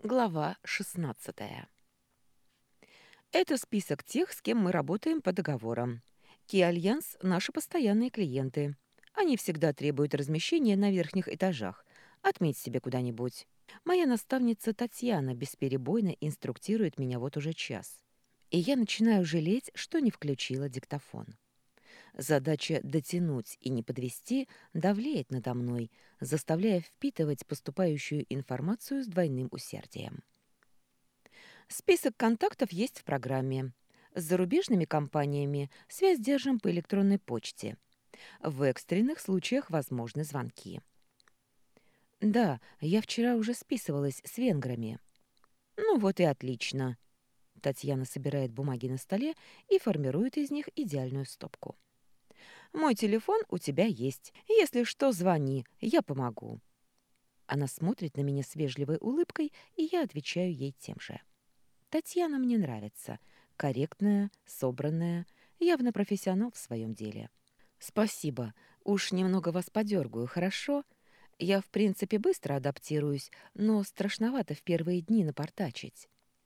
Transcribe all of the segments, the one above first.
Глава 16. Это список тех, с кем мы работаем по договорам. Ки-Альянс– наши постоянные клиенты. Они всегда требуют размещения на верхних этажах. Отметь себе куда-нибудь. Моя наставница Татьяна бесперебойно инструктирует меня вот уже час. И я начинаю жалеть, что не включила диктофон. Задача дотянуть и не подвести давлеет надо мной, заставляя впитывать поступающую информацию с двойным усердием. Список контактов есть в программе. С зарубежными компаниями связь держим по электронной почте. В экстренных случаях возможны звонки. Да, я вчера уже списывалась с венграми. Ну вот и отлично. Татьяна собирает бумаги на столе и формирует из них идеальную стопку. Мой телефон у тебя есть. Если что, звони, я помогу. Она смотрит на меня с вежливой улыбкой, и я отвечаю ей тем же. Татьяна мне нравится. Корректная, собранная, явно профессионал в своем деле. Спасибо. Уж немного вас подергаю, хорошо? Я, в принципе, быстро адаптируюсь, но страшновато в первые дни напортачить.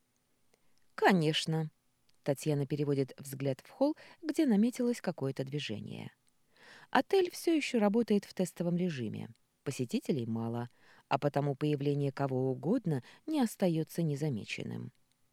Конечно. Татьяна переводит взгляд в холл, где наметилось какое-то движение. Отель все еще работает в тестовом режиме. Посетителей мало, а потому появление кого угодно не остается незамеченным.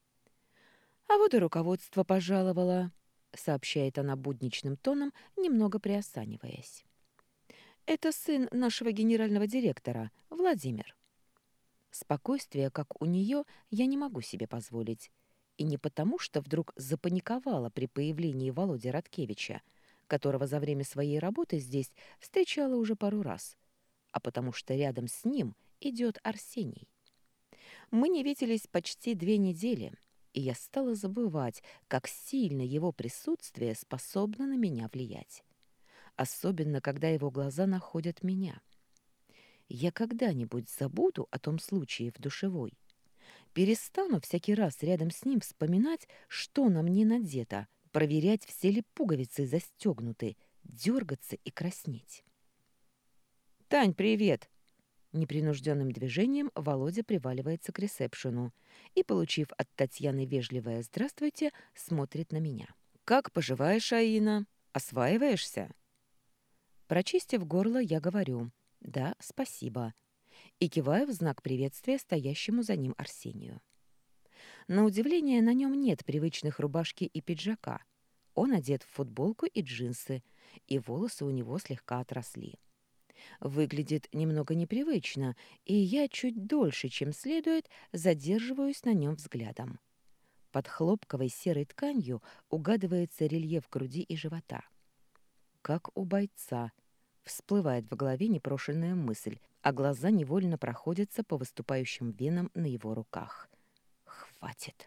«А вот и руководство пожаловало», — сообщает она будничным тоном, немного приосаниваясь. «Это сын нашего генерального директора, Владимир». Спокойствие, как у нее, я не могу себе позволить. И не потому, что вдруг запаниковала при появлении Володи Радкевича, которого за время своей работы здесь встречала уже пару раз, а потому что рядом с ним идет Арсений. Мы не виделись почти 2 недели, и я стала забывать, как сильно его присутствие способно на меня влиять. Особенно, когда его глаза находят меня. Я когда-нибудь забуду о том случае в душевой. Перестану всякий раз рядом с ним вспоминать, что на мне надето, проверять, все ли пуговицы застегнуты, дергаться и краснеть. «Тань, привет!» Непринужденным движением Володя приваливается к ресепшену и, получив от Татьяны вежливое «здравствуйте», смотрит на меня. «Как поживаешь, Аина? Осваиваешься?» Прочистив горло, я говорю «да, спасибо» и киваю в знак приветствия стоящему за ним Арсению. На удивление, на нем нет привычных рубашки и пиджака. Он одет в футболку и джинсы, и волосы у него слегка отросли. Выглядит немного непривычно, и я чуть дольше, чем следует, задерживаюсь на нем взглядом. Под хлопковой серой тканью угадывается рельеф груди и живота. Как у бойца. Всплывает в голове непрошенная мысль, а глаза невольно проходятся по выступающим венам на его руках. Хватит.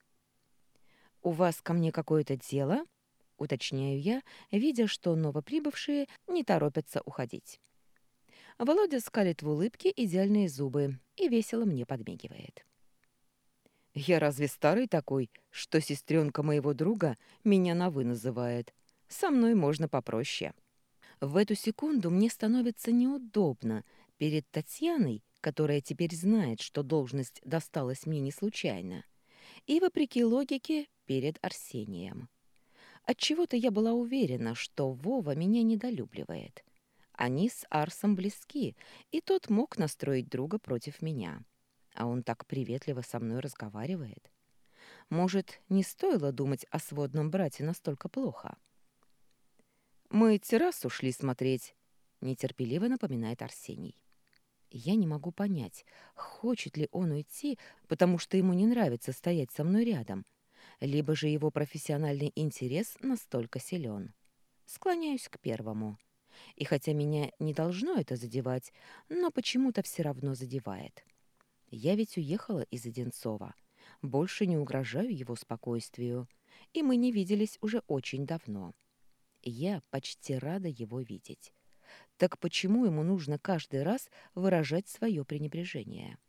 «У вас ко мне какое-то дело?» — уточняю я, видя, что новоприбывшие не торопятся уходить. Володя скалит в улыбке идеальные зубы и весело мне подмигивает. «Я разве старый такой, что сестренка моего друга меня на «вы» называет? Со мной можно попроще». В эту секунду мне становится неудобно перед Татьяной, которая теперь знает, что должность досталась мне не случайно, и, вопреки логике, перед Арсением. Отчего-то я была уверена, что Вова меня недолюбливает. Они с Арсом близки, и тот мог настроить друга против меня. А он так приветливо со мной разговаривает. Может, не стоило думать о сводном брате настолько плохо? «Мы террасу шли смотреть», — нетерпеливо напоминает Арсений. Я не могу понять, хочет ли он уйти, потому что ему не нравится стоять со мной рядом, либо же его профессиональный интерес настолько силен. Склоняюсь к первому. И хотя меня не должно это задевать, но почему-то все равно задевает. Я ведь уехала из Одинцова. Больше не угрожаю его спокойствию. И мы не виделись уже очень давно. Я почти рада его видеть. Так почему ему нужно каждый раз выражать свое пренебрежение?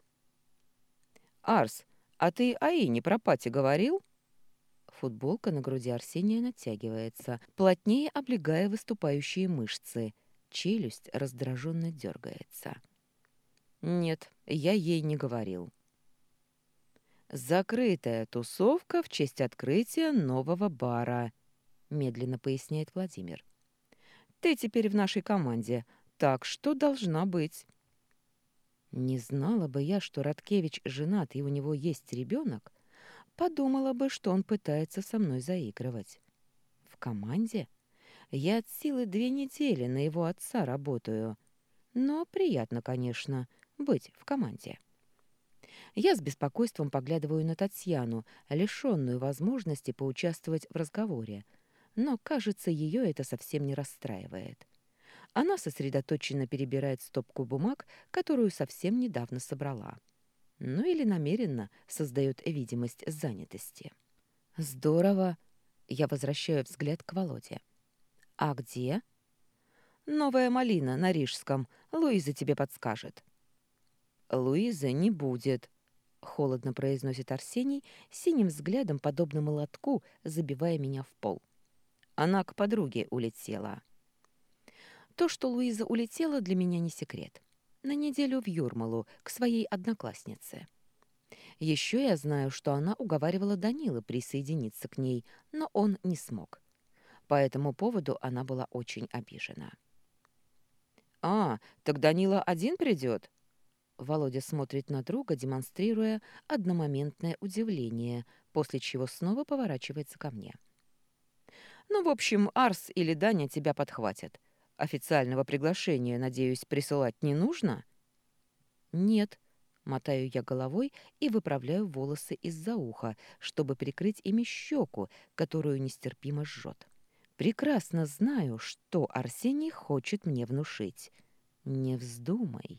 «Арс, а ты Аине про Пати говорил?» Футболка на груди Арсения натягивается, плотнее облегая выступающие мышцы. Челюсть раздраженно дергается. «Нет, я ей не говорил». «Закрытая тусовка в честь открытия нового бара», — медленно поясняет Владимир. «Ты теперь в нашей команде, так что должна быть». Не знала бы я, что Радкевич женат и у него есть ребенок, подумала бы, что он пытается со мной заигрывать. В команде? Я от силы 2 недели на его отца работаю. Но приятно, конечно, быть в команде. Я с беспокойством поглядываю на Татьяну, лишенную возможности поучаствовать в разговоре. Но, кажется, ее это совсем не расстраивает. Она сосредоточенно перебирает стопку бумаг, которую совсем недавно собрала. Ну или намеренно создает видимость занятости. «Здорово!» Я возвращаю взгляд к Володе. «А где?» «Новая малина на Рижском. Луиза тебе подскажет». «Луизы не будет», — холодно произносит Арсений, синим взглядом, подобно молотку, забивая меня в пол. Она к подруге улетела. То, что Луиза улетела, для меня не секрет. На неделю в Юрмалу, к своей однокласснице. Еще я знаю, что она уговаривала Данила присоединиться к ней, но он не смог. По этому поводу она была очень обижена. «А, так Данила один придет?» Володя смотрит на друга, демонстрируя одномоментное удивление, после чего снова поворачивается ко мне. «Ну, в общем, Арс или Даня тебя подхватят. Официального приглашения, надеюсь, присылать не нужно?» «Нет», — мотаю я головой и выправляю волосы из-за уха, чтобы прикрыть ими щеку, которую нестерпимо жжет. Прекрасно знаю, что Арсений хочет мне внушить. Не вздумай.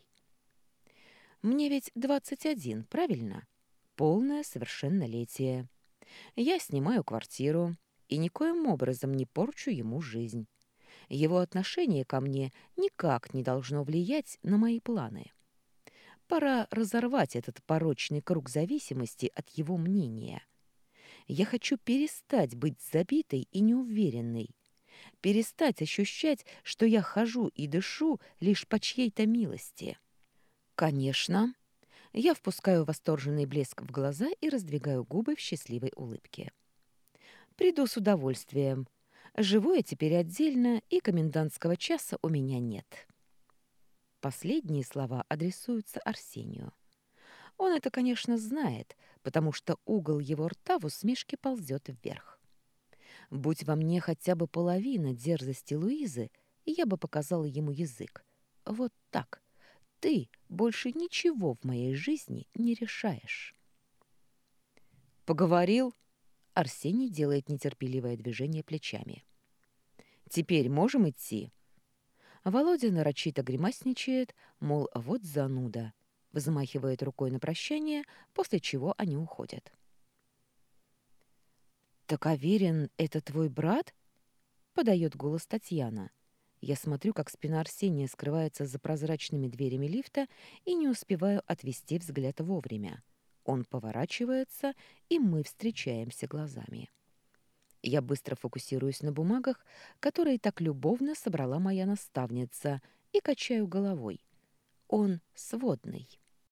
Мне ведь 21, правильно? Полное совершеннолетие. Я снимаю квартиру и никоим образом не порчу ему жизнь. Его отношение ко мне никак не должно влиять на мои планы. Пора разорвать этот порочный круг зависимости от его мнения. Я хочу перестать быть забитой и неуверенной, перестать ощущать, что я хожу и дышу лишь по чьей-то милости. Конечно, я впускаю восторженный блеск в глаза и раздвигаю губы в счастливой улыбке. Приду с удовольствием. Живу я теперь отдельно, и комендантского часа у меня нет. Последние слова адресуются Арсению. Он это, конечно, знает, потому что угол его рта в усмешке ползет вверх. Будь во мне хотя бы половина дерзости Луизы, я бы показала ему язык. Вот так. Ты больше ничего в моей жизни не решаешь. Поговорил? Арсений делает нетерпеливое движение плечами. Теперь можем идти? Володя нарочито гримасничает, мол, вот зануда. Взмахивает рукой на прощание, после чего они уходят. «Так Аверин — это твой брат?» — подает голос Татьяна. Я смотрю, как спина Арсения скрывается за прозрачными дверями лифта и не успеваю отвести взгляд вовремя. Он поворачивается, и мы встречаемся глазами. Я быстро фокусируюсь на бумагах, которые так любовно собрала моя наставница, и качаю головой. Он сводный.